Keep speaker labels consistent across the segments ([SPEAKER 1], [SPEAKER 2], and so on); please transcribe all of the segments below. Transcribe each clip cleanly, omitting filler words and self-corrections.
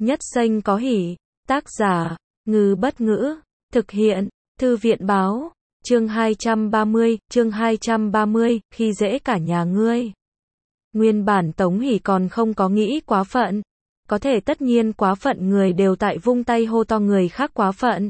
[SPEAKER 1] Nhất xanh có hỉ. Tác giả, Ngư Bất Ngữ. Thực hiện, Thư viện Báo. Chương 230, khi dễ cả nhà ngươi. Nguyên bản Tống Hỷ còn không có nghĩ quá phận. Có thể tất nhiên quá phận người đều tại vung tay hô to người khác quá phận.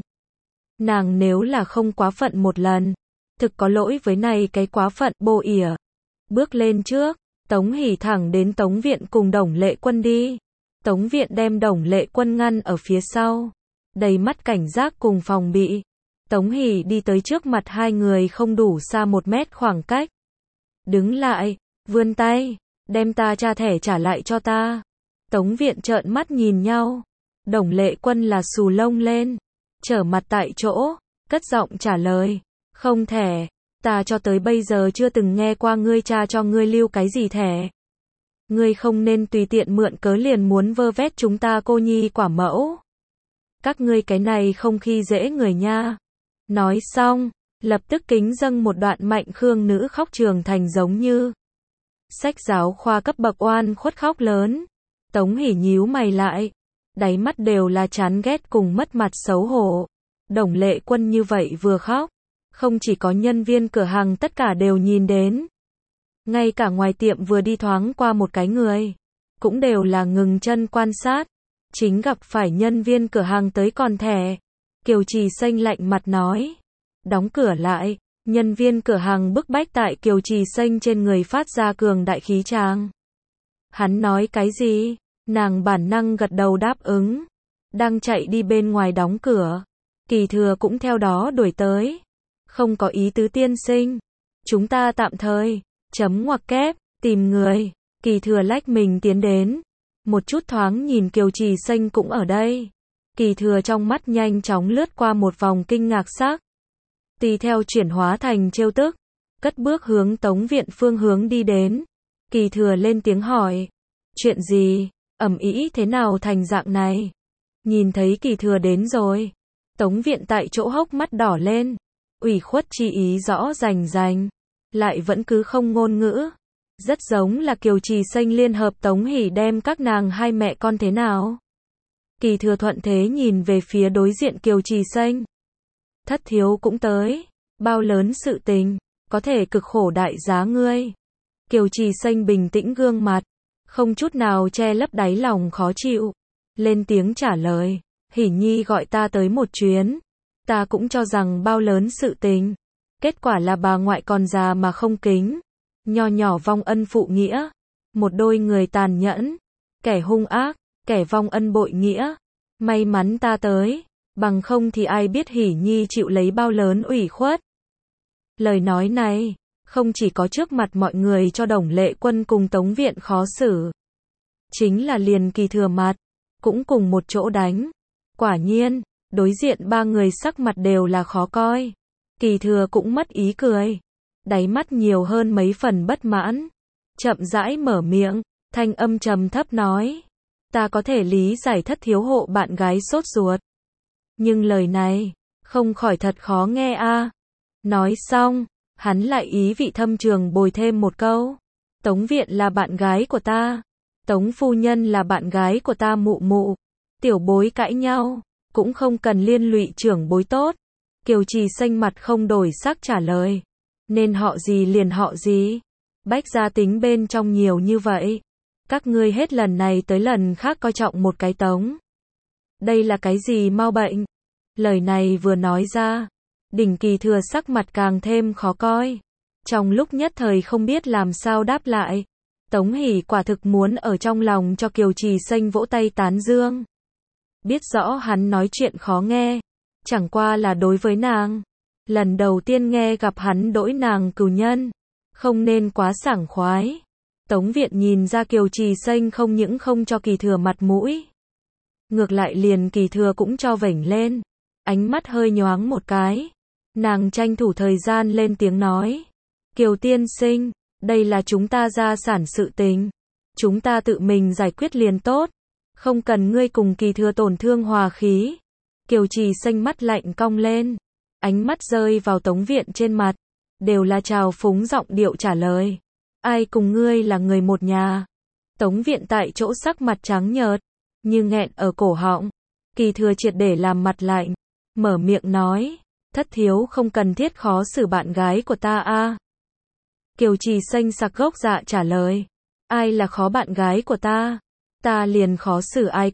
[SPEAKER 1] Nàng nếu là không quá phận một lần, thực có lỗi với này cái quá phận bô ỉa. Bước lên trước, Tống Hỷ thẳng đến Tống Viện cùng Đồng Lệ Quân đi. Tống Viện đem Đồng Lệ Quân ngăn ở phía sau, đầy mắt cảnh giác cùng phòng bị. Tống Hỷ đi tới trước mặt hai người không đủ xa 1 mét khoảng cách. Đứng lại, vươn tay, đem ta tra thẻ trả lại cho ta. Tống Viện trợn mắt nhìn nhau. Đồng Lệ Quân là xù lông lên, trở mặt tại chỗ, cất giọng trả lời. Không thẻ, ta cho tới bây giờ chưa từng nghe qua ngươi cha cho ngươi lưu cái gì thẻ. Ngươi không nên tùy tiện mượn cớ liền muốn vơ vét chúng ta cô nhi quả mẫu. Các ngươi cái này không khi dễ người nha. Nói xong, lập tức kính dâng một đoạn Mạnh Khương nữ khóc trường thành giống như sách giáo khoa cấp bậc oan khuất khóc lớn. Tống Hỷ nhíu mày lại, đáy mắt đều là chán ghét cùng mất mặt xấu hổ. Đồng Lệ Quân như vậy vừa khóc, không chỉ có nhân viên cửa hàng tất cả đều nhìn đến. Ngay cả ngoài tiệm vừa đi thoáng qua một cái người, cũng đều là ngừng chân quan sát. Chính gặp phải nhân viên cửa hàng tới còn thẻ. Kiều Trì Xanh lạnh mặt nói. Đóng cửa lại, nhân viên cửa hàng bức bách tại Kiều Trì Xanh trên người phát ra cường đại khí tràng. Hắn nói cái gì? Nàng bản năng gật đầu đáp ứng. Đang chạy đi bên ngoài đóng cửa. Kỳ Thừa cũng theo đó đuổi tới. Không có ý tứ tiên sinh. Chúng ta tạm thời, chấm ngoặc kép, tìm người. Kỳ Thừa lách mình tiến đến. Một chút thoáng nhìn Kiều Trì Xanh cũng ở đây. Kỳ Thừa trong mắt nhanh chóng lướt qua một vòng kinh ngạc sắc. Tùy theo chuyển hóa thành trêu tức. Cất bước hướng Tống Viện phương hướng đi đến. Kỳ Thừa lên tiếng hỏi. Chuyện gì? Ầm ĩ thế nào thành dạng này? Nhìn thấy Kỳ Thừa đến rồi. Tống Viện tại chỗ hốc mắt đỏ lên. Ủy khuất chi ý rõ rành rành. Lại vẫn cứ không ngôn ngữ. Rất giống là Kiều Trì Xanh liên hợp Tống Hỷ đem các nàng hai mẹ con thế nào. Kỳ Thừa thuận thế nhìn về phía đối diện Kiều Trì Xanh. Thất thiếu cũng tới. Bao lớn sự tình, có thể cực khổ đại giá ngươi. Kiều Trì Xanh bình tĩnh gương mặt, không chút nào che lấp đáy lòng khó chịu. Lên tiếng trả lời. Hỷ Nhi gọi ta tới một chuyến. Ta cũng cho rằng bao lớn sự tình. Kết quả là bà ngoại còn già mà không kính. Nho nhỏ vong ân phụ nghĩa. Một đôi người tàn nhẫn. Kẻ hung ác, kẻ vong ân bội nghĩa. May mắn ta tới. Bằng không thì ai biết Hỷ Nhi chịu lấy bao lớn ủy khuất. Lời nói này, không chỉ có trước mặt mọi người cho Đồng Lệ Quân cùng Tống Viện khó xử. Chính là liền Kỳ Thừa mặt, cũng cùng một chỗ đánh. Quả nhiên, đối diện ba người sắc mặt đều là khó coi. Kỳ Thừa cũng mất ý cười. Đáy mắt nhiều hơn mấy phần bất mãn. Chậm rãi mở miệng, thanh âm trầm thấp nói. Ta có thể lý giải thất thiếu hộ bạn gái sốt ruột. Nhưng lời này, không khỏi thật khó nghe a. Nói xong, hắn lại ý vị thâm trường bồi thêm một câu. Tống Viện là bạn gái của ta. Tống phu nhân là bạn gái của ta mụ mụ. Tiểu bối cãi nhau, cũng không cần liên lụy trưởng bối tốt. Kiều Trì Xanh mặt không đổi sắc trả lời. Nên họ gì liền họ gì. Bách gia tính bên trong nhiều như vậy. Các ngươi hết lần này tới lần khác coi trọng một cái Tống. Đây là cái gì mau bệnh? Lời này vừa nói ra, Đỉnh Kỳ Thừa sắc mặt càng thêm khó coi. Trong lúc nhất thời không biết làm sao đáp lại. Tống Hỷ quả thực muốn ở trong lòng cho Kiều Trì Xanh vỗ tay tán dương. Biết rõ hắn nói chuyện khó nghe. Chẳng qua là đối với nàng. Lần đầu tiên nghe gặp hắn đỗi nàng cừu nhân. Không nên quá sảng khoái. Tống Viện nhìn ra Kiều Trì Xanh không những không cho Kỳ Thừa mặt mũi. Ngược lại liền Kỳ Thừa cũng cho vểnh lên. Ánh mắt hơi nhoáng một cái. Nàng tranh thủ thời gian lên tiếng nói. Kiều tiên sinh, đây là chúng ta gia sản sự tình. Chúng ta tự mình giải quyết liền tốt. Không cần ngươi cùng Kỳ Thừa tổn thương hòa khí. Kiều Trì Xanh mắt lạnh cong lên. Ánh mắt rơi vào Tống Viện trên mặt. Đều là trào phúng giọng điệu trả lời. Ai cùng ngươi là người một nhà. Tống Viện tại chỗ sắc mặt trắng nhợt. như nghẹn ở cổ họng. Kỳ Thừa triệt để làm mặt lạnh, mở miệng nói, thất thiếu không cần thiết khó xử bạn gái của ta a. Kiều Trì Xanh sặc gốc dạ trả lời, ai là khó bạn gái của ta liền khó xử ai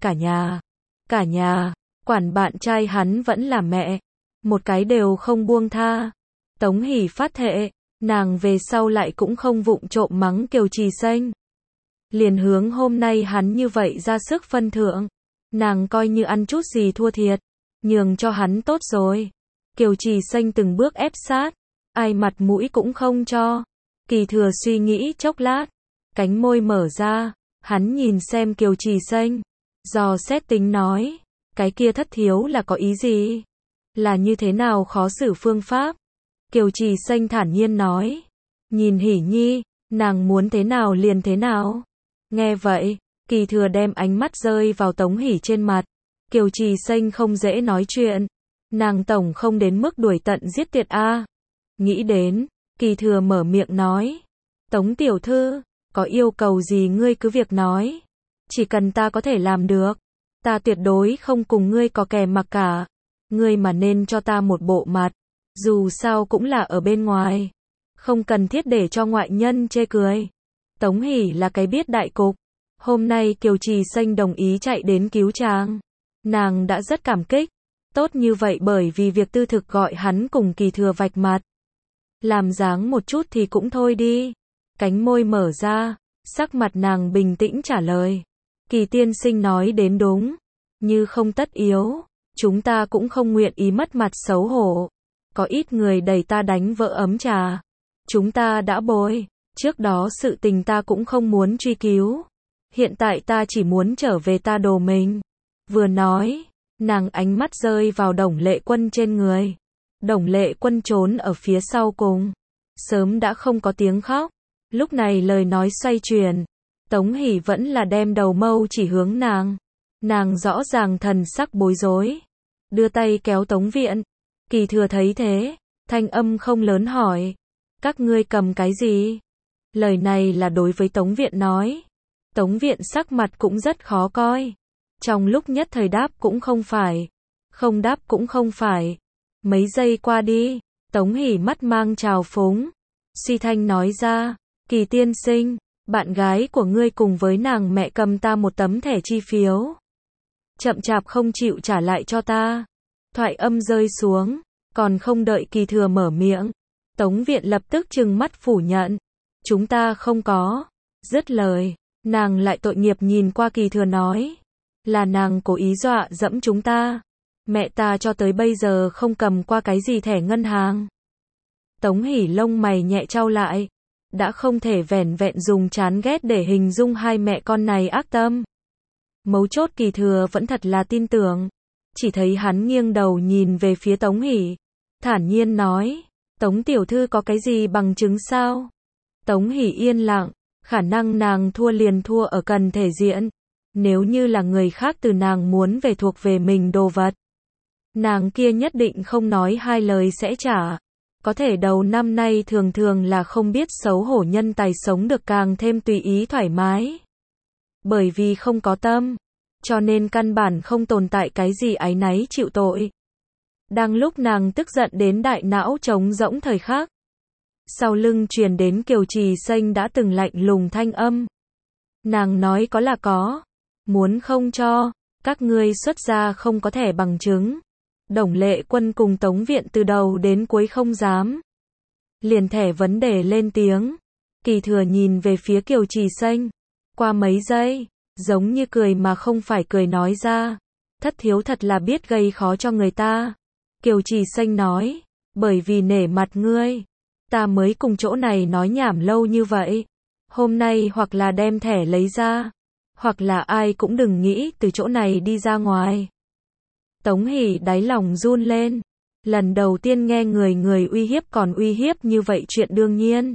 [SPEAKER 1] cả nhà, quản bạn trai hắn vẫn là mẹ, một cái đều không buông tha. Tống Hỷ phát thệ, nàng về sau lại cũng không vụng trộm mắng Kiều Trì Xanh. Liền hướng hôm nay hắn như vậy ra sức phân thượng, nàng coi như ăn chút gì thua thiệt, nhường cho hắn tốt rồi. Kiều Trì Xanh từng bước ép sát, ai mặt mũi cũng không cho. Kỳ Thừa suy nghĩ chốc lát, cánh môi mở ra, hắn nhìn xem Kiều Trì Xanh, dò xét tính nói, cái kia thất thiếu là có ý gì? Là như thế nào khó xử phương pháp? Kiều Trì Xanh thản nhiên nói, nhìn Hỷ Nhi, nàng muốn thế nào liền thế nào. Nghe vậy, Kỳ Thừa đem ánh mắt rơi vào Tống Hỷ trên mặt. Kiều Trì Xanh không dễ nói chuyện, nàng tổng không đến mức đuổi tận giết tuyệt a. Nghĩ đến, Kỳ Thừa mở miệng nói, Tống tiểu thư, có yêu cầu gì ngươi cứ việc nói, chỉ cần ta có thể làm được, ta tuyệt đối không cùng ngươi có kè mặc cả. Ngươi mà nên cho ta một bộ mặt, dù sao cũng là ở bên ngoài, không cần thiết để cho ngoại nhân chê cười. Tống Hỷ là cái biết đại cục, hôm nay Kiều Trì Xanh đồng ý chạy đến cứu chàng, nàng đã rất cảm kích. Tốt như vậy bởi vì việc tư thực gọi hắn cùng Kỳ Thừa vạch mặt, làm dáng một chút thì cũng thôi đi. Cánh môi mở ra, sắc mặt nàng bình tĩnh trả lời, Kỳ tiên sinh nói đến đúng, như không tất yếu, chúng ta cũng không nguyện ý mất mặt xấu hổ. Có ít người đẩy ta đánh vỡ ấm trà, chúng ta đã bồi, trước đó sự tình ta cũng không muốn truy cứu, hiện tại ta chỉ muốn trở về ta đồ mình. Vừa nói, nàng ánh mắt rơi vào Đồng Lệ Quân trên người. Đồng Lệ Quân trốn ở phía sau cùng, sớm đã không có tiếng khóc. Lúc này lời nói xoay chuyển, Tống Hỷ vẫn là đem đầu mâu chỉ hướng nàng. Nàng rõ ràng thần sắc bối rối, đưa tay kéo Tống Viện. Kỳ Thừa thấy thế, thanh âm không lớn hỏi, các ngươi cầm cái gì? Lời này là đối với Tống Viện nói. Tống Viện sắc mặt cũng rất khó coi, trong lúc nhất thời đáp cũng không phải, không đáp cũng không phải. Mấy giây qua đi, Tống Hỷ mắt mang trào phúng, suy thanh nói ra, Kỳ tiên sinh, bạn gái của ngươi cùng với nàng mẹ cầm ta một tấm thẻ chi phiếu, chậm chạp không chịu trả lại cho ta. Thoại âm rơi xuống, còn không đợi Kỳ Thừa mở miệng, Tống Viện lập tức trừng mắt phủ nhận, chúng ta không có. Dứt lời, nàng lại tội nghiệp nhìn qua Kỳ Thừa nói, là nàng cố ý dọa dẫm chúng ta, mẹ ta cho tới bây giờ không cầm qua cái gì thẻ ngân hàng. Tống Hỷ lông mày nhẹ chau lại, đã không thể vẻn vẹn dùng chán ghét để hình dung hai mẹ con này ác tâm. Mấu chốt Kỳ Thừa vẫn thật là tin tưởng, chỉ thấy hắn nghiêng đầu nhìn về phía Tống Hỷ, thản nhiên nói, Tống tiểu thư có cái gì bằng chứng sao? Tống Hỷ yên lặng, khả năng nàng thua liền thua ở cần thể diện, nếu như là người khác từ nàng muốn về thuộc về mình đồ vật, nàng kia nhất định không nói hai lời sẽ trả. Có thể đầu năm nay thường thường là không biết xấu hổ nhân tài sống được càng thêm tùy ý thoải mái. Bởi vì không có tâm, cho nên căn bản không tồn tại cái gì áy náy chịu tội. Đang lúc nàng tức giận đến đại não trống rỗng thời khắc, sau lưng truyền đến Kiều Trì Xanh đã từng lạnh lùng thanh âm. Nàng nói có là có, muốn không cho, các ngươi xuất ra không có thẻ bằng chứng. Đồng Lệ Quân cùng Tống Viện từ đầu đến cuối không dám. Liền thẻ vấn đề lên tiếng. Kỳ Thừa nhìn về phía Kiều Trì Xanh. Qua mấy giây, giống như cười mà không phải cười nói ra. Thất thiếu thật là biết gây khó cho người ta. Kiều Trì Xanh nói, bởi vì nể mặt ngươi, ta mới cùng chỗ này nói nhảm lâu như vậy. Hôm nay hoặc là đem thẻ lấy ra, hoặc là ai cũng đừng nghĩ từ chỗ này đi ra ngoài. Tống Hỷ đáy lòng run lên, lần đầu tiên nghe người uy hiếp còn uy hiếp như vậy chuyện đương nhiên.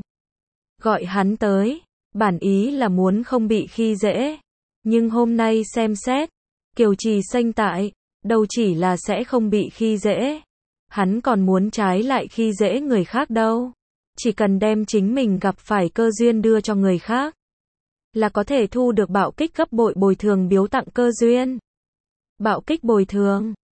[SPEAKER 1] Gọi hắn tới, bản ý là muốn không bị khi dễ, nhưng hôm nay xem xét, Kiều Trì Xanh tại, đâu chỉ là sẽ không bị khi dễ, hắn còn muốn trái lại khi dễ người khác đâu, chỉ cần đem chính mình gặp phải cơ duyên đưa cho người khác. là có thể thu được bạo kích gấp bội bồi thường biếu tặng cơ duyên. Bạo kích bồi thường